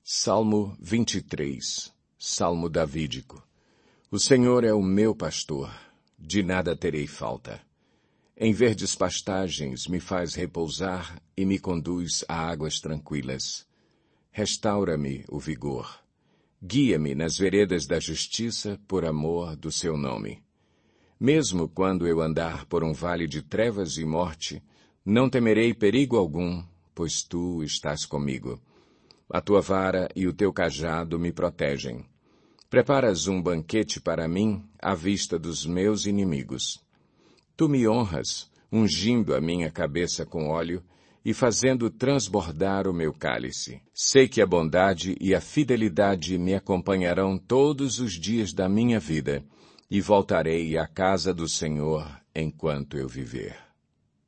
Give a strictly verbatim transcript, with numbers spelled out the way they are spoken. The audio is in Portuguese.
Salmo vinte e três, Salmo davídico. O Senhor é o meu pastor, de nada terei falta. Em verdes pastagens me faz repousar e me conduz a águas tranquilas. Restaura-me o vigor. Guia-me nas veredas da justiça por amor do seu nome. Mesmo quando eu andar por um vale de trevas e morte, não temerei perigo algum, pois tu estás comigo. A tua vara e o teu cajado me protegem. Preparas um banquete para mim à vista dos meus inimigos. Tu me honras, ungindo a minha cabeça com óleo e fazendo transbordar o meu cálice. Sei que a bondade e a fidelidade me acompanharão todos os dias da minha vida, e voltarei à casa do Senhor enquanto eu viver.